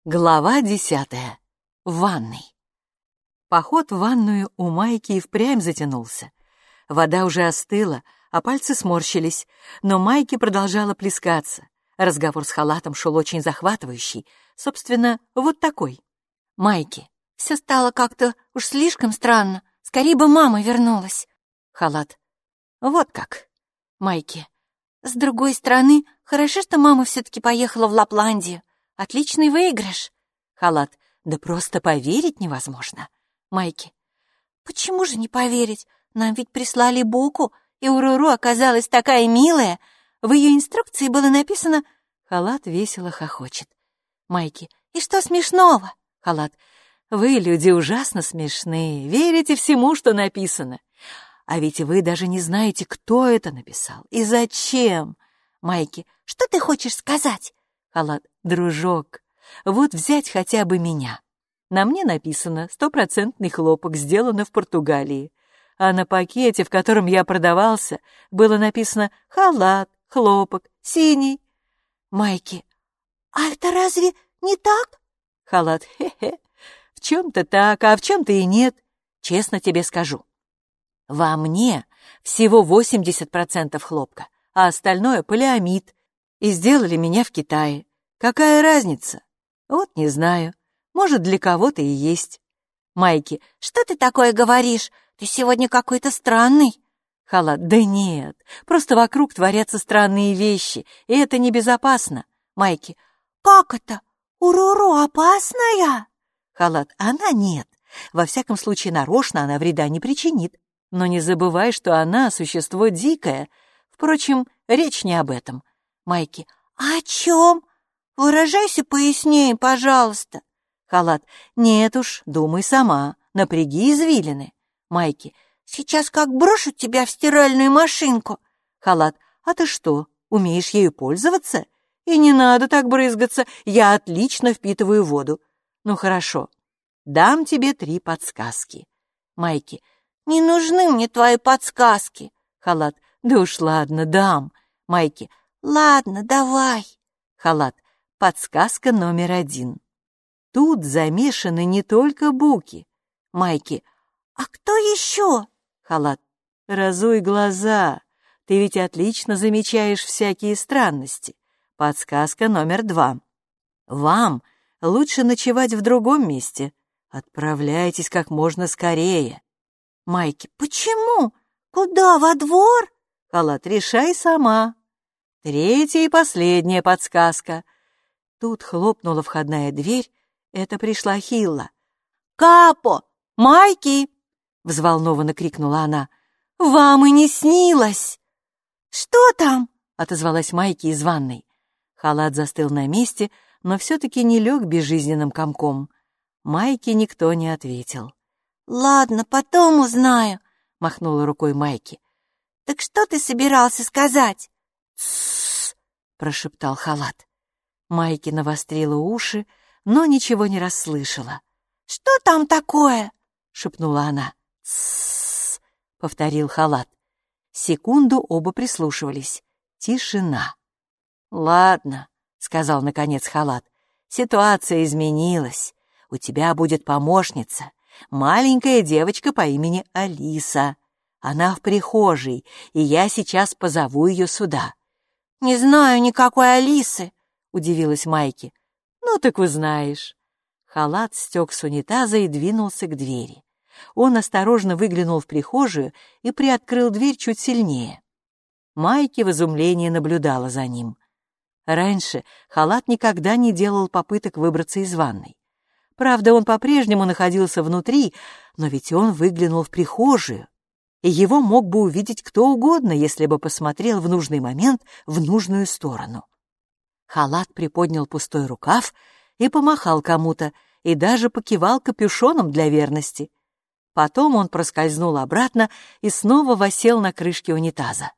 Глава 10. В ванной. Поход в ванную у Майки и впрямь затянулся. Вода уже остыла, а пальцы сморщились, но Майки продолжала плескаться. Разговор с Халатом шел очень захватывающий, собственно, вот такой. Майки. Все стало как-то уж слишком странно. Скорее бы мама вернулась. Халат. Вот как. Майки. С другой стороны, хорошо, что мама все-таки поехала в Лапландию. Отличный выигрыш. Халат. Да просто поверить невозможно. Майки. Почему же не поверить? Нам ведь прислали Буку, и Уруру оказалась такая милая. В ее инструкции было написано... Халат весело хохочет. Майки. И что смешного? Халат. Вы, люди, ужасно смешные, верите всему, что написано. А ведь вы даже не знаете, кто это написал и зачем. Майки. Что ты хочешь сказать? Халат. Дружок, вот взять хотя бы меня. На мне написано 100% хлопок, сделано в Португалии. А на пакете, в котором я продавался, было написано халат, хлопок, синий. Майки. А это разве не так? Халат. Хе-хе. В чем-то так, а в чем-то и нет. Честно тебе скажу. Во мне всего 80% хлопка, а остальное полиамид. И сделали меня в Китае. Какая разница? Вот не знаю. Может, для кого-то и есть. Майки. Что ты такое говоришь? Ты сегодня какой-то странный. Халат. Да нет, просто вокруг творятся странные вещи, и это небезопасно. Майки. Как это? Уруру опасная? Халат. Она нет. Во всяком случае, нарочно она вреда не причинит. Но не забывай, что она существо дикое. Впрочем, речь не об этом. Майки. А о чем? Выражайся пояснее, пожалуйста. Халат. Нет уж, думай сама, напряги извилины. Майки. Сейчас как брошу тебя в стиральную машинку. Халат. А ты что, умеешь ею пользоваться? И не надо так брызгаться, я отлично впитываю воду. Ну хорошо, дам тебе 3 подсказки. Майки. Не нужны мне твои подсказки. Халат. Да уж ладно, дам. Майки. Ладно, давай. Халат. Подсказка номер 1. Тут замешаны не только буки. Майки. А кто еще? Халат. Разуй глаза. Ты ведь отлично замечаешь всякие странности. Подсказка номер 2. Вам лучше ночевать в другом месте. Отправляйтесь как можно скорее. Майки. Почему? Куда, во двор? Халат. Решай сама. 3-я и последняя подсказка. Тут хлопнула входная дверь. Это пришла Хилла. «Капо! Майки!» — взволнованно крикнула она. «Вам и не снилось!» «Что там?» — отозвалась Майки из ванной. Халат застыл на месте, но все-таки не лег безжизненным комком. Майке никто не ответил. «Ладно, потом узнаю», — махнула рукой Майки. «Так что ты собирался сказать?» «Тссс!» — прошептал Халат. Майки навострила уши, но ничего не расслышала. «Что там такое?» — шепнула она. «Тссс!» — повторил Халат. Секунду оба прислушивались. Тишина. «Ладно», — сказал наконец Халат. «Ситуация изменилась. У тебя будет помощница, маленькая девочка по имени Алиса. Она в прихожей, и я сейчас позову ее сюда». «Не знаю никакой Алисы», — удивилась Майки. «Ну так узнаешь». Халат стек с унитаза и двинулся к двери. Он осторожно выглянул в прихожую и приоткрыл дверь чуть сильнее. Майки в изумлении наблюдала за ним. Раньше Халат никогда не делал попыток выбраться из ванной. Правда, он по-прежнему находился внутри, но ведь он выглянул в прихожую, и его мог бы увидеть кто угодно, если бы посмотрел в нужный момент в нужную сторону. Халат приподнял пустой рукав и помахал кому-то, и даже покивал капюшоном для верности. Потом он проскользнул обратно и снова восел на крышке унитаза.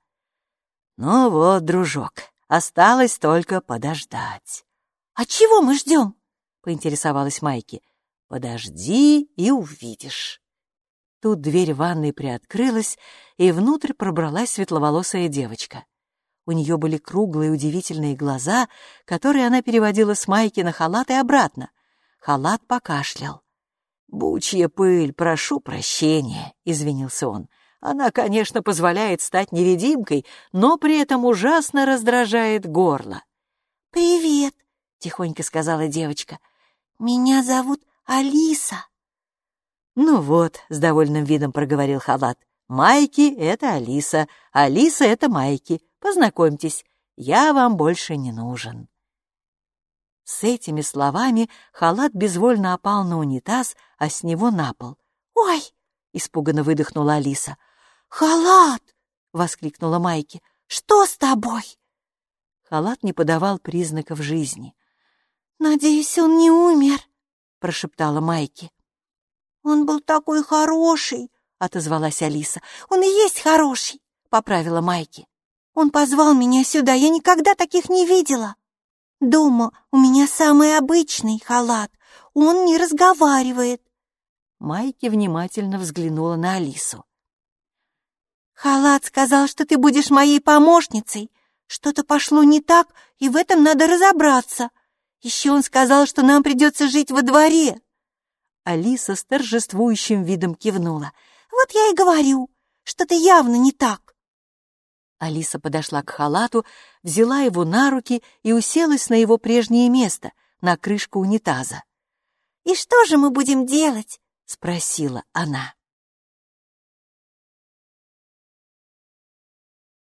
«Ну вот, дружок, осталось только подождать». «А чего мы ждем?» — поинтересовалась Майки. «Подожди и увидишь». Тут дверь ванной приоткрылась, и внутрь пробралась светловолосая девочка. У нее были круглые удивительные глаза, которые она переводила с майки на халат и обратно. Халат покашлял. «Бучья пыль, прошу прощения», — извинился он. «Она, конечно, позволяет стать невидимкой, но при этом ужасно раздражает горло». «Привет», — тихонько сказала девочка. «Меня зовут Алиса». «Ну вот», — с довольным видом проговорил халат, «Майки — это Алиса, Алиса — это Майки. Познакомьтесь, я вам больше не нужен». С этими словами халат безвольно опал на унитаз, а с него на пол. «Ой!» — испуганно выдохнула Алиса. «Халат!» — воскликнула Майки. «Что с тобой?» Халат не подавал признаков жизни. «Надеюсь, он не умер», — прошептала Майки. «Он был такой хороший», — отозвалась Алиса. «Он и есть хороший», — поправила Майки. «Он позвал меня сюда, я никогда таких не видела. Дома у меня самый обычный халат, он не разговаривает». Майки внимательно взглянула на Алису. «Халат сказал, что ты будешь моей помощницей. Что-то пошло не так, и в этом надо разобраться. Еще он сказал, что нам придется жить во дворе». Алиса с торжествующим видом кивнула. «Вот я и говорю, что-то явно не так». Алиса подошла к халату, взяла его на руки и уселась на его прежнее место, на крышку унитаза. «И что же мы будем делать?» — спросила она.